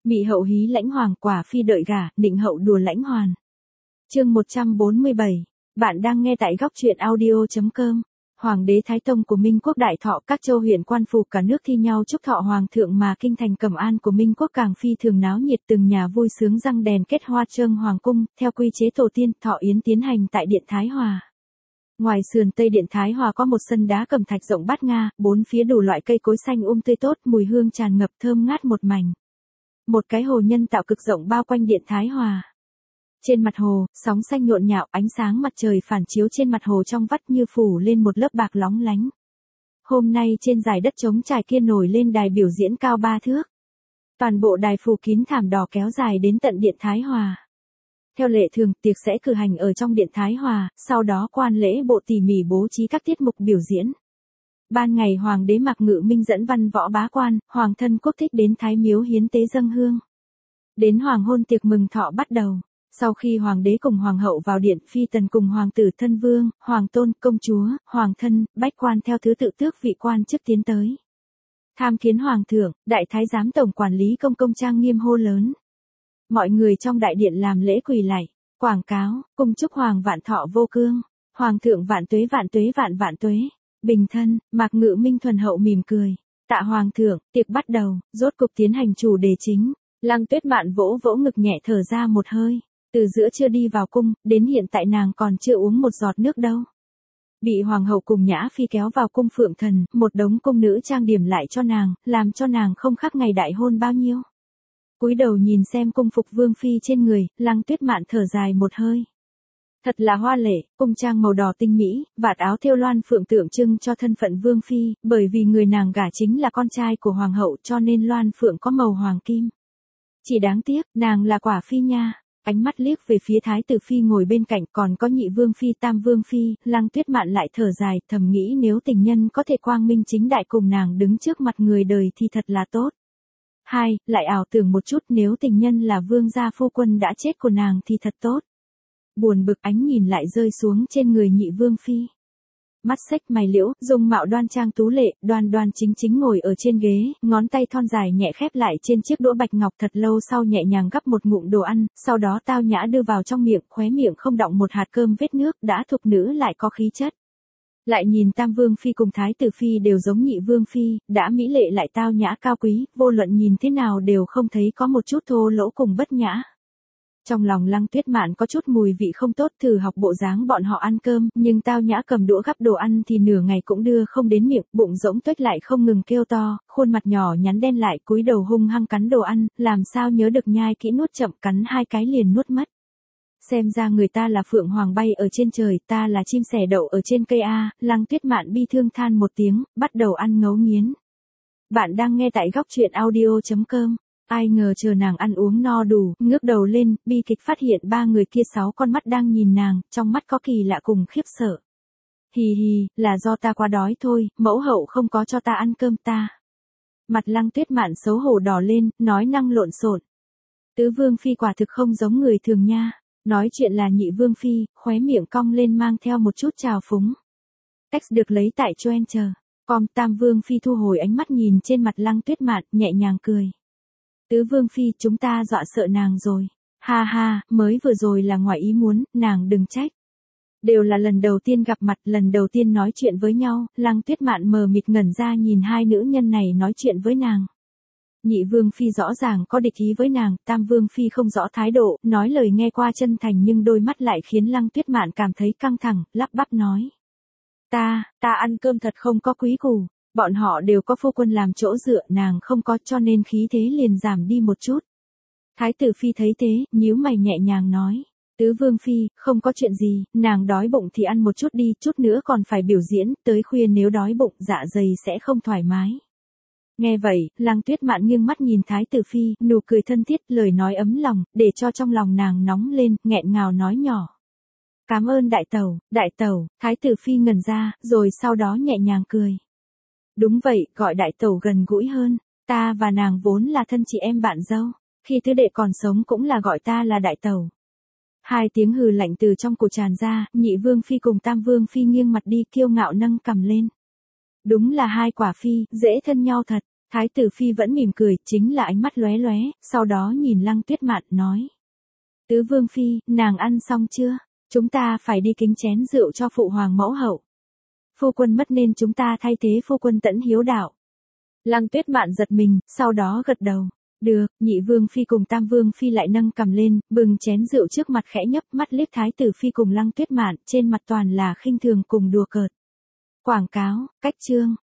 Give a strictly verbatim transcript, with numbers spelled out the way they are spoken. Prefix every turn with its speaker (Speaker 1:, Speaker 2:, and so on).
Speaker 1: Mị hậu hí lãnh hoàng, quả phi đợi gả, định hậu đùa lãnh hoàn. Chương một trăm bốn mươi bảy. Bạn đang nghe tại góc truyện audio chấm com. Hoàng đế Thái Tông của Minh Quốc đại thọ, các châu huyện quan phủ cả nước thi nhau chúc thọ hoàng thượng, mà kinh thành Cẩm An của Minh Quốc càng phi thường náo nhiệt, từng nhà vui sướng răng đèn kết hoa trương hoàng cung, theo quy chế tổ tiên, thọ yến tiến hành tại điện Thái Hòa. Ngoài sườn tây điện Thái Hòa có một sân đá cẩm thạch rộng bát nga, bốn phía đủ loại cây cối xanh um tươi tốt, mùi hương tràn ngập thơm ngát một mảnh. Một cái hồ nhân tạo cực rộng bao quanh điện Thái Hòa. Trên mặt hồ, sóng xanh nhộn nhạo, ánh sáng mặt trời phản chiếu trên mặt hồ trong vắt như phủ lên một lớp bạc lóng lánh. Hôm nay trên dải đất trống trải kia nổi lên đài biểu diễn cao ba thước. Toàn bộ đài phủ kín thảm đỏ kéo dài đến tận điện Thái Hòa. Theo lệ thường, tiệc sẽ cử hành ở trong điện Thái Hòa, sau đó quan lễ bộ tỉ mỉ bố trí các tiết mục biểu diễn. Ban ngày hoàng đế Mạc Ngự Minh dẫn văn võ bá quan, hoàng thân quốc thích đến Thái Miếu hiến tế dâng hương. Đến hoàng hôn tiệc mừng thọ bắt đầu. Sau khi hoàng đế cùng hoàng hậu vào điện, phi tần cùng hoàng tử thân vương, hoàng tôn, công chúa, hoàng thân, bách quan theo thứ tự tước vị quan chức tiến tới. Tham kiến hoàng thượng, đại thái giám tổng quản lý công công trang nghiêm hô lớn. Mọi người trong đại điện làm lễ quỳ lạy, quảng cáo, cung chúc hoàng vạn thọ vô cương, hoàng thượng vạn tuế vạn tuế vạn vạn tuế, bình thân. Mạc Ngự Minh thuần hậu mỉm cười, tạ hoàng thượng. Tiệc bắt đầu, rốt cục tiến hành chủ đề chính. Lăng Tuyết Mạn vỗ vỗ ngực nhẹ thở ra một hơi. Từ giữa trưa đi vào cung, đến hiện tại nàng còn chưa uống một giọt nước đâu. Bị hoàng hậu cùng Nhã Phi kéo vào cung phượng thần, một đống cung nữ trang điểm lại cho nàng, làm cho nàng không khác ngày đại hôn bao nhiêu. Cúi đầu nhìn xem cung phục vương phi trên người, Lăng Tuyết Mạn thở dài một hơi. Thật là hoa lệ, cung trang màu đỏ tinh mỹ, vạt áo thêu loan phượng tượng trưng cho thân phận vương phi, bởi vì người nàng gả chính là con trai của hoàng hậu cho nên loan phượng có màu hoàng kim. Chỉ đáng tiếc, nàng là quả phi nha. Ánh mắt liếc về phía thái tử phi ngồi bên cạnh, còn có nhị vương phi, tam vương phi, Lăng Tuyết Mạn lại thở dài, thầm nghĩ nếu tình nhân có thể quang minh chính đại cùng nàng đứng trước mặt người đời thì thật là tốt. Hai, lại ảo tưởng một chút, nếu tình nhân là vương gia phu quân đã chết của nàng thì thật tốt. Buồn bực, ánh nhìn lại rơi xuống trên người nhị vương phi. Mắt xếch mày liễu, dung mạo đoan trang tú lệ, đoan đoan chính chính ngồi ở trên ghế, ngón tay thon dài nhẹ khép lại trên chiếc đũa bạch ngọc, thật lâu sau nhẹ nhàng gắp một ngụm đồ ăn, sau đó tao nhã đưa vào trong miệng, khóe miệng không đọng một hạt cơm vết nước, đã thục nữ lại có khí chất. Lại nhìn tam vương phi cùng thái tử phi đều giống nhị vương phi, đã mỹ lệ lại tao nhã cao quý, vô luận nhìn thế nào đều không thấy có một chút thô lỗ cùng bất nhã. Trong lòng Lăng Tuyết Mạn có chút mùi vị không tốt, thử học bộ dáng bọn họ ăn cơm, nhưng tao nhã cầm đũa gắp đồ ăn thì nửa ngày cũng đưa không đến miệng, bụng rỗng tuếch lại không ngừng kêu to, khuôn mặt nhỏ nhắn đen lại, cúi đầu hung hăng cắn đồ ăn, làm sao nhớ được nhai kỹ nuốt chậm, cắn hai cái liền nuốt mất. Xem ra người ta là phượng hoàng bay ở trên trời, ta là chim sẻ đậu ở trên cây a. Lăng Tuyết Mạn bi thương than một tiếng, bắt đầu ăn ngấu nghiến. Bạn đang nghe tại góc truyện audio chấm com. Ai ngờ chờ nàng ăn uống no đủ, ngước đầu lên, bi kịch phát hiện ba người kia sáu con mắt đang nhìn nàng, trong mắt có kỳ lạ cùng khiếp sợ. Hì hì, là do ta quá đói thôi, mẫu hậu không có cho ta ăn cơm ta. Mặt Lăng Tuyết Mạn xấu hổ đỏ lên, nói năng lộn xộn. Tứ vương phi quả thực không giống người thường nha. Nói chuyện là nhị vương phi, khóe miệng cong lên mang theo một chút trào phúng. Text được lấy tại Twitter. Com tam vương phi thu hồi ánh mắt nhìn trên mặt Lăng Tuyết Mạn, nhẹ nhàng cười. Tứ vương phi, chúng ta dọa sợ nàng rồi. Ha ha, mới vừa rồi là ngoài ý muốn, nàng đừng trách. Đều là lần đầu tiên gặp mặt, lần đầu tiên nói chuyện với nhau, Lăng Tuyết Mạn mờ mịt ngẩn ra nhìn hai nữ nhân này nói chuyện với nàng. Nhị vương phi rõ ràng có địch ý với nàng, tam vương phi không rõ thái độ, nói lời nghe qua chân thành nhưng đôi mắt lại khiến Lăng Tuyết Mạn cảm thấy căng thẳng, lắp bắp nói. Ta, ta ăn cơm thật không có quý củ, bọn họ đều có phu quân làm chỗ dựa, nàng không có cho nên khí thế liền giảm đi một chút. Thái tử phi thấy thế, nhíu mày nhẹ nhàng nói. Tứ vương phi, không có chuyện gì, nàng đói bụng thì ăn một chút đi, chút nữa còn phải biểu diễn, tới khuya nếu đói bụng dạ dày sẽ không thoải mái. Nghe vậy, Lăng Tuyết Mạn nghiêng mắt nhìn thái tử phi, nụ cười thân thiết, lời nói ấm lòng, để cho trong lòng nàng nóng lên, nghẹn ngào nói nhỏ. Cảm ơn đại tẩu, đại tẩu. Thái tử phi ngẩn ra, rồi sau đó nhẹ nhàng cười. Đúng vậy, gọi đại tẩu gần gũi hơn, ta và nàng vốn là thân chị em bạn dâu, khi tứ đệ còn sống cũng là gọi ta là đại tẩu. Hai tiếng hừ lạnh từ trong cổ tràn ra, nhị vương phi cùng tam vương phi nghiêng mặt đi, kiêu ngạo nâng cằm lên. Đúng là hai quả phi, dễ thân nhau thật. Thái tử phi vẫn mỉm cười, chính là ánh mắt lóe lóe, sau đó nhìn Lăng Tuyết Mạn nói. Tứ vương phi, nàng ăn xong chưa? Chúng ta phải đi kính chén rượu cho phụ hoàng mẫu hậu. Phu quân mất nên chúng ta thay thế phu quân tẫn hiếu đạo. Lăng Tuyết Mạn giật mình, sau đó gật đầu. Được, nhị vương phi cùng tam vương phi lại nâng cầm lên, bừng chén rượu trước mặt khẽ nhấp mắt liếc Thái tử phi cùng Lăng Tuyết Mạn, trên mặt toàn là khinh thường cùng đùa cợt. Quảng cáo, cách chương.